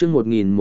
chương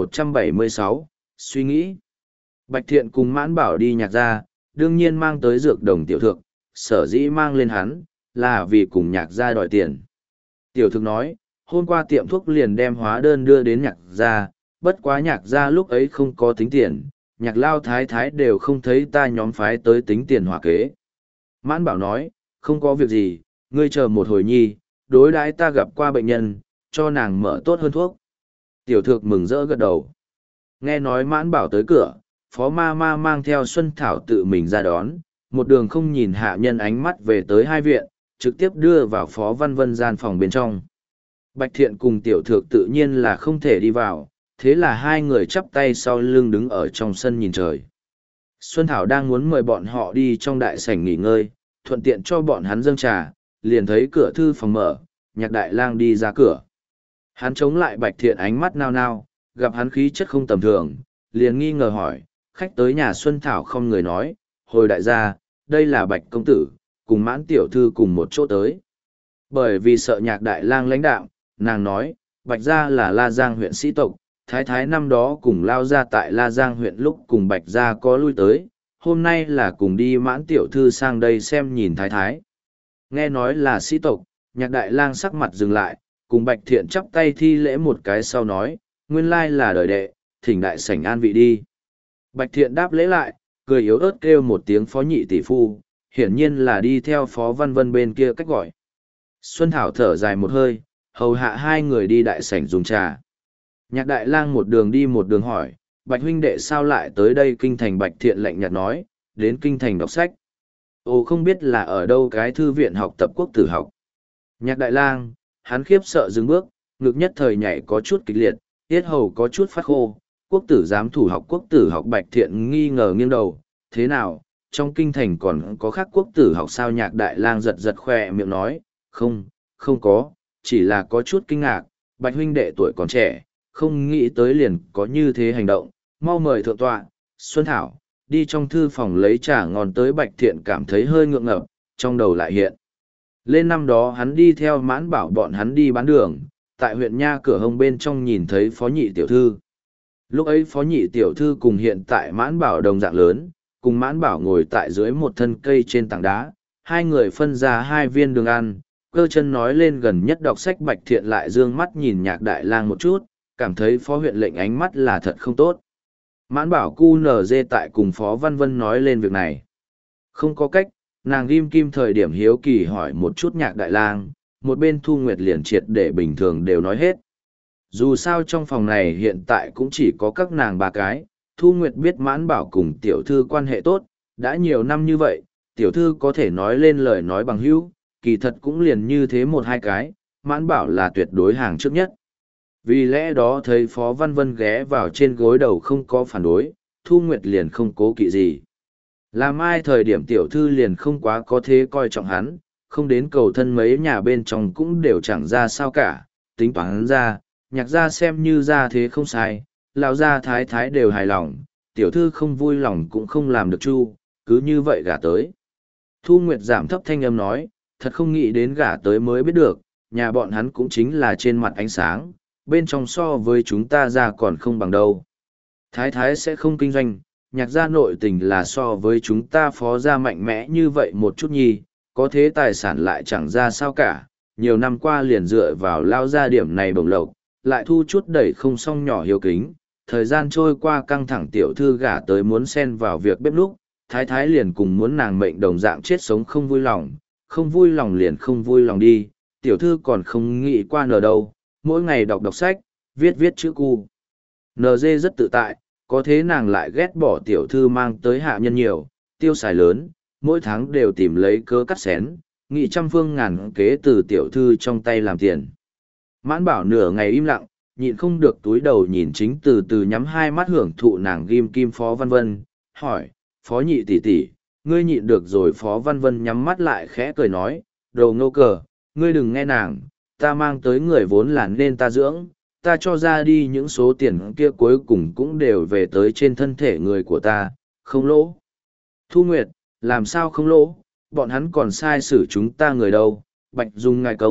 1176, suy nghĩ. Bạch Thiện cùng Mãn Bảo đi nhạc gia, đương nhiên mang tới dược đồng tiểu thực, sở dĩ mang lên hắn, là vì cùng nhạc gia đòi tiền. Tiểu thực nói, hôm qua tiệm thuốc liền đem hóa đơn đưa đến nhạc gia, bất quá nhạc gia lúc ấy không có tính tiền, nhạc lao thái thái đều không thấy ta nhóm phái tới tính tiền hỏa kế. Mãn Bảo nói, không có việc gì, ngươi chờ một hồi nhi, đối đãi ta gặp qua bệnh nhân, cho nàng mở tốt hơn thuốc. Tiểu thực mừng rỡ gật đầu. Nghe nói Mãn Bảo tới cửa, Phó Ma Ma mang theo Xuân Thảo tự mình ra đón, một đường không nhìn hạ nhân ánh mắt về tới hai viện, trực tiếp đưa vào Phó Văn Vân gian phòng bên trong. Bạch Thiện cùng Tiểu Thược tự nhiên là không thể đi vào, thế là hai người chắp tay sau lưng đứng ở trong sân nhìn trời. Xuân Thảo đang muốn mời bọn họ đi trong đại sảnh nghỉ ngơi, thuận tiện cho bọn hắn dâng trà, liền thấy cửa thư phòng mở, Nhạc Đại Lang đi ra cửa. Hắn chống lại Bạch Thiện ánh mắt nao nao, gặp hắn khí chất không tầm thường, liền nghi ngờ hỏi, khách tới nhà Xuân Thảo không người nói, hồi đại gia, đây là Bạch công tử, cùng Mãn tiểu thư cùng một chỗ tới. Bởi vì sợ Nhạc Đại Lang lãnh đạo, nàng nói, Bạch gia là La Giang huyện sĩ tộc, thái thái năm đó cùng lao ra tại La Giang huyện lúc cùng Bạch gia có lui tới, hôm nay là cùng đi Mãn tiểu thư sang đây xem nhìn thái thái. Nghe nói là sĩ tộc, Nhạc Đại Lang sắc mặt dừng lại, cùng Bạch Thiện chắp tay thi lễ một cái sau nói, nguyên lai là đời đệ, thỉnh đại sảnh an vị đi. Bạch Thiện đáp lễ lại, cười yếu ớt kêu một tiếng phó nhị tỷ phu, hiển nhiên là đi theo Phó Văn Vân bên kia cách gọi. Xuân Thảo thở dài một hơi, hầu hạ hai người đi đại sảnh dùng trà. Nhạc Đại Lang một đường đi một đường hỏi, Bạch huynh đệ sao lại tới đây kinh thành? Bạch Thiện lạnh nhạt nói, đến kinh thành đọc sách. Ồ, không biết là ở đâu cái thư viện học tập quốc tử học. Nhạc Đại Lang, hắn khiếp sợ dừng bước, ngực nhất thời nhảy có chút kịch liệt, yết hầu có chút phát khô. Quốc tử giám thủ học quốc tử học? Bạch Thiện nghi ngờ nghiêng đầu, thế nào, trong kinh thành còn có khác quốc tử học sao? Nhạc Đại Lang giật giật khỏe miệng nói, không, không có, chỉ là có chút kinh ngạc, Bạch huynh đệ tuổi còn trẻ, không nghĩ tới liền có như thế hành động, mau mời thượng tọa. Xuân Thảo, đi trong thư phòng lấy trà ngon tới. Bạch Thiện cảm thấy hơi ngượng ngập, trong đầu lại hiện lên năm đó hắn đi theo Mãn Bảo bọn hắn đi bán đường, tại huyện Nha cửa hông bên trong nhìn thấy Phó nhị tiểu thư. Lúc ấy Phó nhị tiểu thư cùng hiện tại Mãn Bảo đồng dạng lớn, cùng Mãn Bảo ngồi tại dưới một thân cây trên tảng đá, hai người phân ra hai viên đường ăn, cơ chân nói lên gần nhất đọc sách. Bạch Thiện lại dương mắt nhìn Nhạc Đại Lang một chút, cảm thấy Phó huyện lệnh ánh mắt là thật không tốt. Mãn Bảo cu nở dê tại cùng Phó Văn Vân nói lên việc này. Không có cách, nàng ghim kim thời điểm hiếu kỳ hỏi một chút Nhạc Đại Lang, một bên Thu Nguyệt liền triệt để bình thường đều nói hết. Dù sao trong phòng này hiện tại cũng chỉ có các nàng ba cái, Thu Nguyệt biết Mãn Bảo cùng tiểu thư quan hệ tốt, đã nhiều năm như vậy, tiểu thư có thể nói lên lời nói bằng hữu, kỳ thật cũng liền như thế một hai cái, Mãn Bảo là tuyệt đối hàng trước nhất. Vì lẽ đó thấy Phó Văn Vân ghé vào trên gối đầu không có phản đối, Thu Nguyệt liền không cố kỵ gì. Làm ai thời điểm tiểu thư liền không quá có thế coi trọng hắn, không đến cầu thân mấy nhà bên trong cũng đều chẳng ra sao cả, tính toán ra, Nhạc gia xem như ra thế không sai, lão gia thái thái đều hài lòng, tiểu thư không vui lòng cũng không làm được chu, cứ như vậy gả tới. Thu Nguyệt giảm thấp thanh âm nói, thật không nghĩ đến gả tới mới biết được, nhà bọn hắn cũng chính là trên mặt ánh sáng, bên trong so với chúng ta ra còn không bằng đâu. Thái thái sẽ không kinh doanh, Nhạc gia nội tình là so với chúng ta Phó gia mạnh mẽ như vậy một chút nhi, có thế tài sản lại chẳng ra sao cả, nhiều năm qua liền dựa vào lao gia điểm này bổng lộc, lại thu chút đẩy không xong nhỏ hiếu kính. Thời gian trôi qua căng thẳng, tiểu thư gả tới muốn xen vào việc bếp núc, thái thái liền cùng muốn nàng mệnh đồng dạng chết sống không vui lòng liền không vui lòng đi, tiểu thư còn không nghĩ qua nở đâu, mỗi ngày đọc sách, viết chữ cu. NG rất tự tại, có thế nàng lại ghét bỏ tiểu thư mang tới hạ nhân nhiều, tiêu xài lớn, mỗi tháng đều tìm lấy cớ cắt xén, nghị trăm phương ngàn kế từ tiểu thư trong tay làm tiền. Mãn Bảo nửa ngày im lặng, nhịn không được túi đầu nhìn chính từ từ nhắm hai mắt hưởng thụ nàng ghim kim Phó Văn Vân, hỏi, Phó nhị tỷ tỷ, ngươi nhịn được rồi? Phó Văn Vân nhắm mắt lại khẽ cười nói, đồ ngô cờ, ngươi đừng nghe nàng, ta mang tới người vốn là nên ta dưỡng, ta cho ra đi những số tiền kia cuối cùng cũng đều về tới trên thân thể người của ta, không lỗ. Thu Nguyệt, làm sao không lỗ, bọn hắn còn sai xử chúng ta người đâu, Bạch Dung ngài công,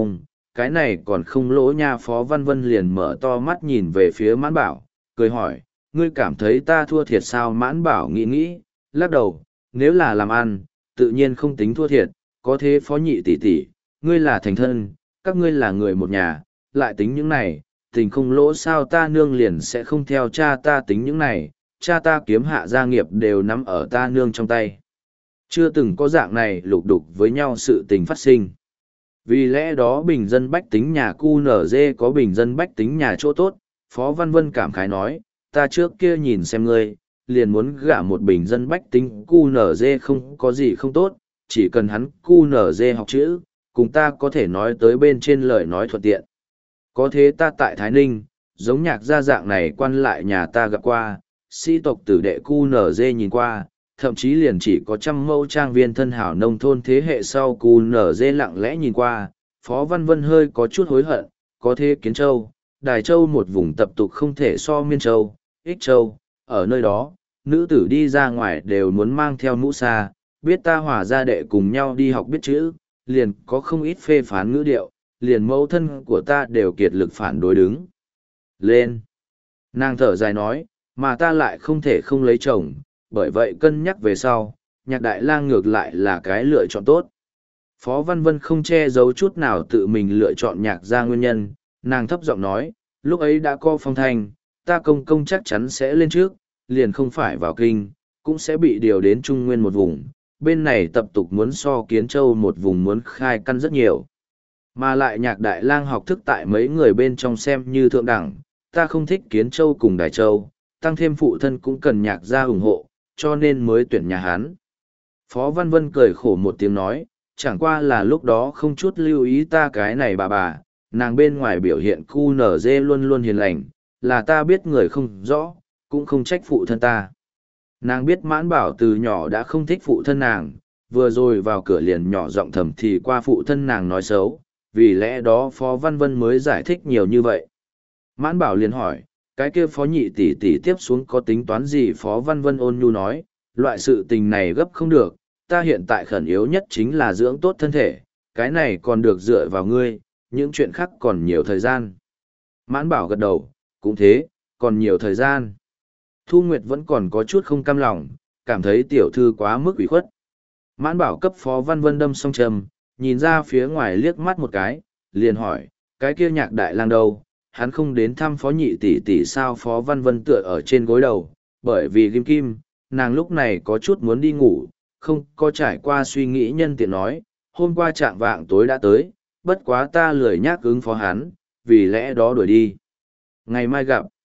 cái này còn không lỗ nha. Phó Văn Vân liền mở to mắt nhìn về phía Mãn Bảo, cười hỏi, ngươi cảm thấy ta thua thiệt sao? Mãn Bảo nghĩ nghĩ, lắc đầu, nếu là làm ăn, tự nhiên không tính thua thiệt, có thế Phó nhị tỷ tỷ, ngươi là thành thân, các ngươi là người một nhà, lại tính những này, tình không lỗ sao? Ta nương liền sẽ không theo cha ta tính những này, cha ta kiếm hạ gia nghiệp đều nắm ở ta nương trong tay. Chưa từng có dạng này lục đục với nhau sự tình phát sinh. Vì lẽ đó bình dân bách tính nhà QNZ có bình dân bách tính nhà chỗ tốt, Phó Văn Vân cảm khái nói, ta trước kia nhìn xem ngươi, liền muốn gả một bình dân bách tính QNZ không có gì không tốt, chỉ cần hắn QNZ học chữ, cùng ta có thể nói tới bên trên lời nói thuận tiện. Có thế ta tại Thái Ninh, giống nhạc gia dạng này quan lại nhà ta gặp qua, sĩ tộc tử đệ QNZ nhìn qua, thậm chí liền chỉ có trăm mẫu trang viên thân hảo nông thôn thế hệ sau QNZ lặng lẽ nhìn qua. Phó Văn Vân hơi có chút hối hận, có thế Kiến Châu, Đài Châu một vùng tập tục không thể so Miên Châu, Ích Châu, ở nơi đó, nữ tử đi ra ngoài đều muốn mang theo mũ sa, biết ta hòa gia đệ cùng nhau đi học biết chữ, liền có không ít phê phán ngữ điệu, liền mẫu thân của ta đều kiệt lực phản đối đứng lên. Nàng thở dài nói, mà ta lại không thể không lấy chồng, bởi vậy cân nhắc về sau, Nhạc Đại Lang ngược lại là cái lựa chọn tốt. Phó Văn Vân không che giấu chút nào tự mình lựa chọn nhạc gia nguyên nhân, nàng thấp giọng nói, lúc ấy đã có phong thanh, ta công công chắc chắn sẽ lên trước, liền không phải vào kinh, cũng sẽ bị điều đến Trung Nguyên một vùng, bên này tập tục muốn so Kiến Châu một vùng muốn khai căn rất nhiều. Mà lại Nhạc Đại Lang học thức tại mấy người bên trong xem như thượng đẳng, ta không thích Kiến Châu cùng Đài Châu, tăng thêm phụ thân cũng cần nhạc gia ủng hộ, cho nên mới tuyển nhà Hán. Phó Văn Vân cười khổ một tiếng nói, chẳng qua là lúc đó không chút lưu ý ta cái này bà, nàng bên ngoài biểu hiện QNZ luôn luôn hiền lành, là ta biết người không rõ, cũng không trách phụ thân ta. Nàng biết Mãn Bảo từ nhỏ đã không thích phụ thân nàng, vừa rồi vào cửa liền nhỏ giọng thầm thì qua phụ thân nàng nói xấu, vì lẽ đó Phó Văn Vân mới giải thích nhiều như vậy. Mãn Bảo liền hỏi, cái kia Phó nhị tỷ tỷ tiếp xuống có tính toán gì? Phó Văn Vân ôn nhu nói, loại sự tình này gấp không được, ta hiện tại khẩn yếu nhất chính là dưỡng tốt thân thể, cái này còn được dựa vào ngươi, những chuyện khác còn nhiều thời gian. Mãn Bảo gật đầu, cũng thế, còn nhiều thời gian. Thu Nguyệt vẫn còn có chút không cam lòng, cảm thấy tiểu thư quá mức ủy khuất. Mãn Bảo cấp Phó Văn Vân đâm song trầm, nhìn ra phía ngoài liếc mắt một cái, liền hỏi, cái kia Nhạc Đại Lang đâu, hắn không đến thăm Phó nhị tỷ tỷ sao? Phó Văn Vân tựa ở trên gối đầu, bởi vì ghim kim, nàng lúc này có chút muốn đi ngủ, không có trải qua suy nghĩ nhân tiện nói, hôm qua trạng vạng tối đã tới, bất quá ta lười nhác ứng phó hắn, vì lẽ đó đuổi đi. Ngày mai gặp.